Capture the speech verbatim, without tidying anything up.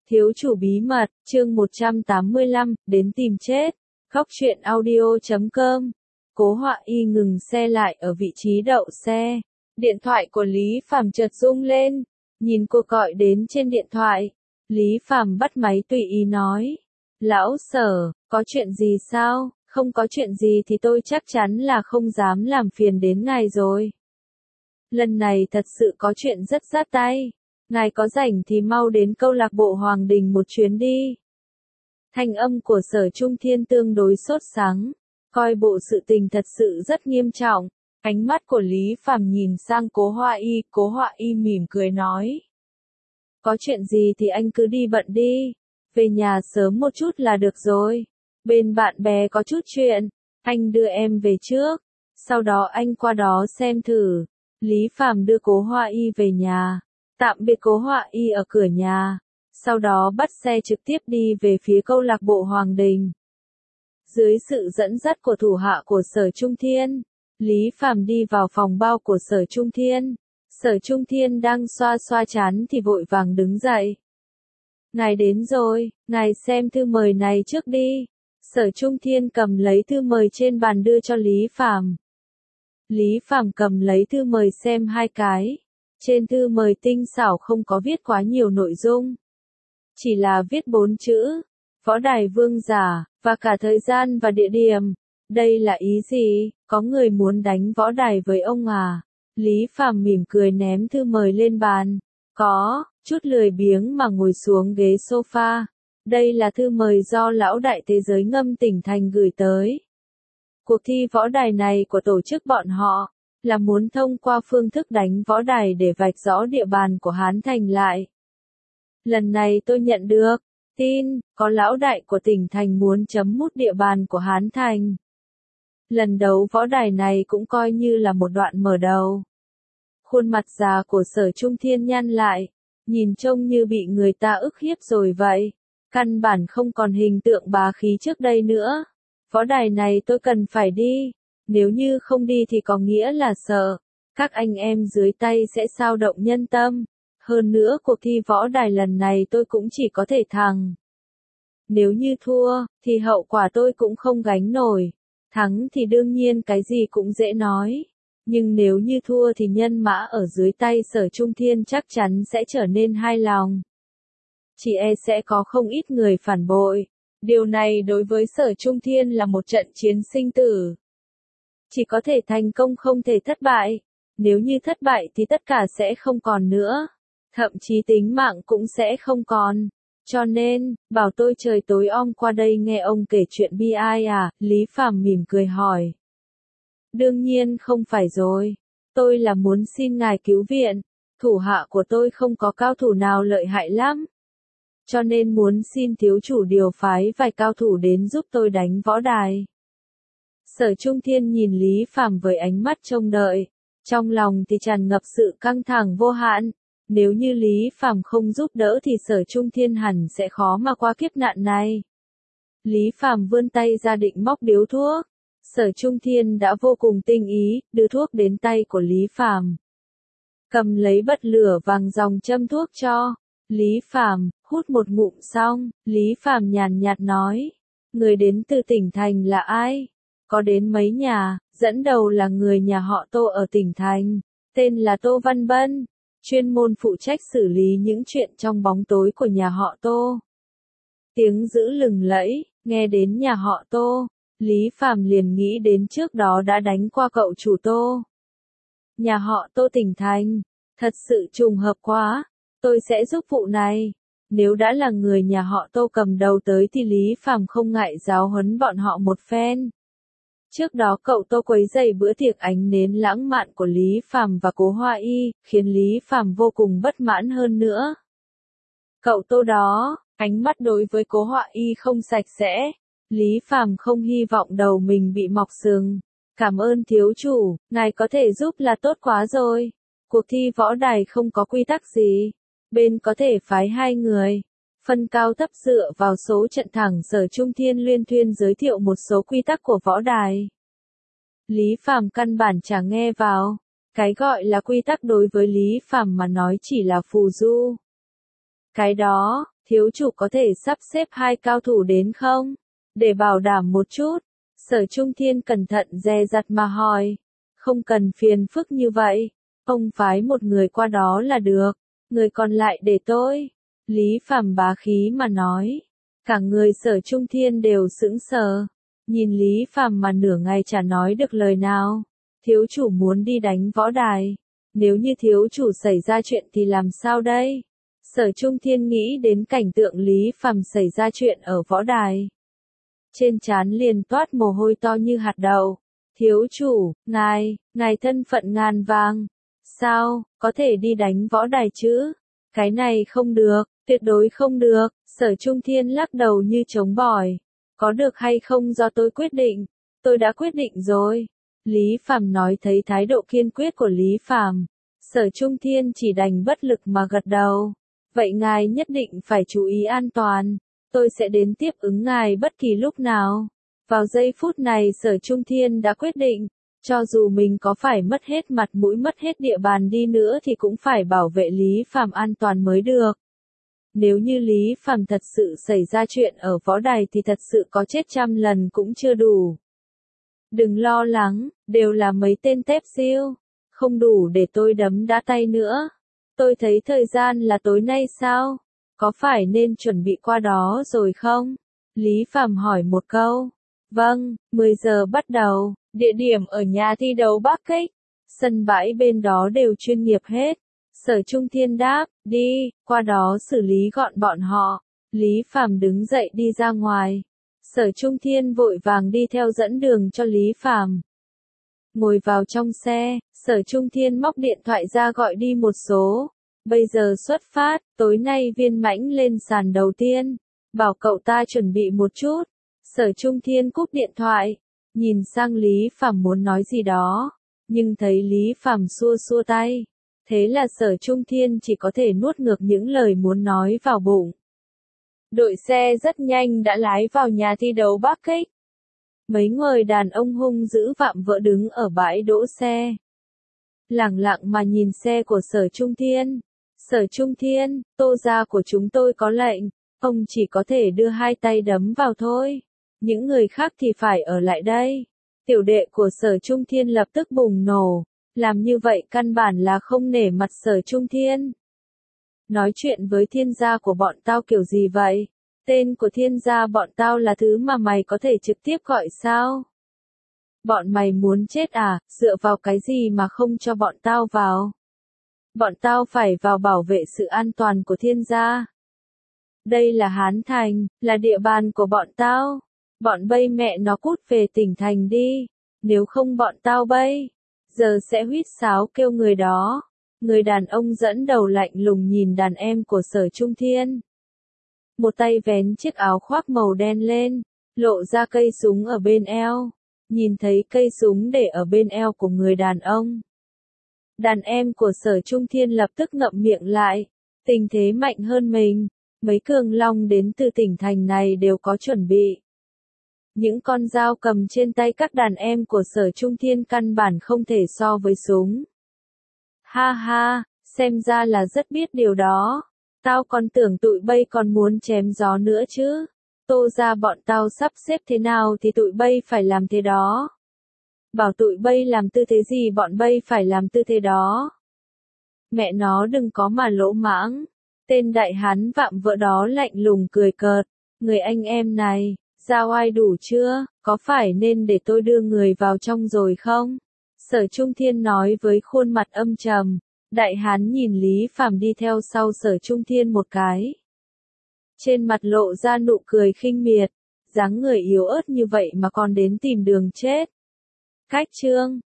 Thiếu chủ bí mật, chương một trăm tám mươi lăm, đến tìm chết. Góc truyện audio chấm com. Cố Họa Y ngừng xe lại ở vị trí đậu xe. Điện thoại của Lý Phàm chợt rung lên. Nhìn cô gọi đến trên điện thoại. Lý Phàm bắt máy tùy ý nói. Lão Sở, có chuyện gì sao? Không có chuyện gì thì tôi chắc chắn là không dám làm phiền đến ngài rồi. Lần này thật sự có chuyện rất rát tay. Ngài có rảnh thì mau đến câu lạc bộ Hoàng Đình một chuyến đi. Thanh âm của Sở Trung Thiên tương đối sốt sắng, coi bộ sự tình thật sự rất nghiêm trọng. Ánh mắt của Lý Phàm nhìn sang Cố Họa Y, Cố Họa Y mỉm cười nói. Có chuyện gì thì anh cứ đi bận đi, về nhà sớm một chút là được rồi. Bên bạn bè có chút chuyện, anh đưa em về trước, sau đó anh qua đó xem thử. Lý Phàm đưa Cố Họa Y về nhà. Tạm biệt Cố Họa Y ở cửa nhà, sau đó bắt xe trực tiếp đi về phía câu lạc bộ Hoàng Đình. Dưới sự dẫn dắt của thủ hạ của Sở Trung Thiên, Lý Phàm đi vào phòng bao của Sở Trung Thiên. Sở Trung Thiên đang xoa xoa trán thì vội vàng đứng dậy. Ngài đến rồi, ngài xem thư mời này trước đi. Sở Trung Thiên cầm lấy thư mời trên bàn đưa cho Lý Phàm. Lý Phàm cầm lấy thư mời xem hai cái. Trên thư mời tinh xảo không có viết quá nhiều nội dung. Chỉ là viết bốn chữ, Võ Đài Vương Giả, và cả thời gian và địa điểm. Đây là ý gì? Có người muốn đánh võ đài với ông à? Lý Phàm mỉm cười ném thư mời lên bàn. Có, chút lười biếng mà ngồi xuống ghế sofa. Đây là thư mời do lão đại thế giới Ngâm Tỉnh Thành gửi tới. Cuộc thi võ đài này của tổ chức bọn họ là muốn thông qua phương thức đánh võ đài để vạch rõ địa bàn của Hán Thành lại. Lần này tôi nhận được tin, có lão đại của tỉnh thành muốn chấm mút địa bàn của Hán Thành. Lần đấu võ đài này cũng coi như là một đoạn mở đầu. Khuôn mặt già của Sở Trung Thiên nhăn lại, nhìn trông như bị người ta ức hiếp rồi vậy. Căn bản không còn hình tượng bá khí trước đây nữa. Võ đài này tôi cần phải đi. Nếu như không đi thì có nghĩa là sợ các anh em dưới tay sẽ xao động nhân tâm. Hơn nữa cuộc thi võ đài lần này tôi cũng chỉ có thể thắng. Nếu như thua, thì hậu quả tôi cũng không gánh nổi. Thắng thì đương nhiên cái gì cũng dễ nói. Nhưng nếu như thua thì nhân mã ở dưới tay Sở Trung Thiên chắc chắn sẽ trở nên hai lòng. Chỉ e sẽ có không ít người phản bội. Điều này đối với Sở Trung Thiên là một trận chiến sinh tử. Chỉ có thể thành công không thể thất bại. Nếu như thất bại thì tất cả sẽ không còn nữa. Thậm chí tính mạng cũng sẽ không còn. Cho nên, bảo tôi trời tối om qua đây nghe ông kể chuyện bi ai à? Lý Phàm mỉm cười hỏi. Đương nhiên không phải rồi. Tôi là muốn xin ngài cứu viện. Thủ hạ của tôi không có cao thủ nào lợi hại lắm. Cho nên muốn xin thiếu chủ điều phái vài cao thủ đến giúp tôi đánh võ đài. Sở Trung Thiên nhìn Lý Phàm với ánh mắt trông đợi, trong lòng thì tràn ngập sự căng thẳng vô hạn. Nếu như Lý Phàm không giúp đỡ thì Sở Trung Thiên hẳn sẽ khó mà qua kiếp nạn này. Lý Phàm vươn tay ra định móc điếu thuốc. Sở Trung Thiên đã vô cùng tinh ý, đưa thuốc đến tay của Lý Phàm. Cầm lấy bật lửa vàng dòng châm thuốc cho Lý Phàm, hút một ngụm xong, Lý Phàm nhàn nhạt nói, người đến từ tỉnh thành là ai? Có đến mấy nhà, dẫn đầu là người nhà họ Tô ở tỉnh thành, tên là Tô Văn Bân, chuyên môn phụ trách xử lý những chuyện trong bóng tối của nhà họ Tô. Tiếng dữ lừng lẫy, nghe đến nhà họ Tô, Lý Phàm liền nghĩ đến trước đó đã đánh qua cậu chủ Tô. Nhà họ Tô tỉnh thành, thật sự trùng hợp quá, tôi sẽ giúp vụ này. Nếu đã là người nhà họ Tô cầm đầu tới thì Lý Phàm không ngại giáo huấn bọn họ một phen. Trước đó cậu Tô quấy rầy bữa tiệc ánh nến lãng mạn của Lý Phàm và Cố Họa Y, khiến Lý Phàm vô cùng bất mãn hơn nữa. Cậu Tô đó, ánh mắt đối với Cố Họa Y không sạch sẽ. Lý Phàm không hy vọng đầu mình bị mọc sừng. Cảm ơn thiếu chủ, ngài có thể giúp là tốt quá rồi. Cuộc thi võ đài không có quy tắc gì. Bên có thể phái hai người. Phân cao thấp dựa vào số trận thẳng. Sở Trung Thiên luyên thuyên giới thiệu một số quy tắc của võ đài. Lý Phàm căn bản chẳng nghe vào. Cái gọi là quy tắc đối với Lý Phàm mà nói chỉ là phù du. Cái đó, thiếu chủ có thể sắp xếp hai cao thủ đến không? Để bảo đảm một chút. Sở Trung Thiên cẩn thận dè dặt mà hỏi. Không cần phiền phức như vậy. Ông phái một người qua đó là được. Người còn lại để tôi. Lý Phàm bá khí mà nói. Cả người Sở Trung Thiên đều sững sờ. Nhìn Lý Phàm mà nửa ngày chả nói được lời nào. Thiếu chủ muốn đi đánh võ đài. Nếu như thiếu chủ xảy ra chuyện thì làm sao đây? Sở Trung Thiên nghĩ đến cảnh tượng Lý Phàm xảy ra chuyện ở võ đài. Trên trán liền toát mồ hôi to như hạt đậu. Thiếu chủ, ngài, ngài thân phận ngàn vàng. Sao, có thể đi đánh võ đài chứ? Cái này không được, tuyệt đối không được. Sở Trung Thiên lắc đầu như chống bỏi. Có được hay không do tôi quyết định. Tôi đã quyết định rồi. Lý Phàm nói thấy thái độ kiên quyết của Lý Phàm. Sở Trung Thiên chỉ đành bất lực mà gật đầu. Vậy ngài nhất định phải chú ý an toàn. Tôi sẽ đến tiếp ứng ngài bất kỳ lúc nào. Vào giây phút này Sở Trung Thiên đã quyết định. Cho dù mình có phải mất hết mặt mũi mất hết địa bàn đi nữa thì cũng phải bảo vệ Lý Phàm an toàn mới được. Nếu như Lý Phàm thật sự xảy ra chuyện ở võ đài thì thật sự có chết trăm lần cũng chưa đủ. Đừng lo lắng, đều là mấy tên tép siêu. Không đủ để tôi đấm đá tay nữa. Tôi thấy thời gian là tối nay sao? Có phải nên chuẩn bị qua đó rồi không? Lý Phàm hỏi một câu. Vâng, mười giờ bắt đầu, địa điểm ở nhà thi đấu Bắc Kích. Sân bãi bên đó đều chuyên nghiệp hết. Sở Trung Thiên đáp, đi, qua đó xử lý gọn bọn họ. Lý Phàm đứng dậy đi ra ngoài. Sở Trung Thiên vội vàng đi theo dẫn đường cho Lý Phàm. Ngồi vào trong xe, Sở Trung Thiên móc điện thoại ra gọi đi một số. Bây giờ xuất phát, tối nay Viên Mãnh lên sàn đầu tiên. Bảo cậu ta chuẩn bị một chút. Sở Trung Thiên cúp điện thoại. Nhìn sang Lý Phàm muốn nói gì đó. Nhưng thấy Lý Phàm xua xua tay. Thế là Sở Trung Thiên chỉ có thể nuốt ngược những lời muốn nói vào bụng. Đội xe rất nhanh đã lái vào nhà thi đấu Bắc Kích. Mấy người đàn ông hung dữ vạm vỡ đứng ở bãi đỗ xe. Lẳng lặng mà nhìn xe của Sở Trung Thiên. Sở Trung Thiên, Tô gia của chúng tôi có lệnh, ông chỉ có thể đưa hai tay đấm vào thôi. Những người khác thì phải ở lại đây. Tiểu đệ của Sở Trung Thiên lập tức bùng nổ. Làm như vậy căn bản là không nể mặt Sở Trung Thiên. Nói chuyện với thiên gia của bọn tao kiểu gì vậy? Tên của thiên gia bọn tao là thứ mà mày có thể trực tiếp gọi sao? Bọn mày muốn chết à, dựa vào cái gì mà không cho bọn tao vào? Bọn tao phải vào bảo vệ sự an toàn của thiên gia. Đây là Hán Thành, là địa bàn của bọn tao. Bọn bây mẹ nó cút về tỉnh thành đi. Nếu không bọn tao bây giờ sẽ huýt sáo kêu người đó. Người đàn ông dẫn đầu lạnh lùng nhìn đàn em của Sở Trung Thiên. Một tay vén chiếc áo khoác màu đen lên, lộ ra cây súng ở bên eo. Nhìn thấy cây súng để ở bên eo của người đàn ông. Đàn em của Sở Trung Thiên lập tức ngậm miệng lại. Tình thế mạnh hơn mình. Mấy cường long đến từ tỉnh thành này đều có chuẩn bị. Những con dao cầm trên tay các đàn em của Sở Trung Thiên căn bản không thể so với súng. Ha ha, xem ra là rất biết điều đó. Tao còn tưởng tụi bây còn muốn chém gió nữa chứ. Tô ra bọn tao sắp xếp thế nào thì tụi bây phải làm thế đó. Bảo tụi bây làm tư thế gì bọn bây phải làm tư thế đó. Mẹ nó đừng có mà lỗ mãng. Tên đại hán vạm vỡ đó lạnh lùng cười cợt. Người anh em này, giao ai đủ chưa, có phải nên để tôi đưa người vào trong rồi không? Sở Trung Thiên nói với khuôn mặt âm trầm. Đại hán nhìn Lý Phàm đi theo sau Sở Trung Thiên một cái. Trên mặt lộ ra nụ cười khinh miệt. Dáng người yếu ớt như vậy mà còn đến tìm đường chết. Cách chương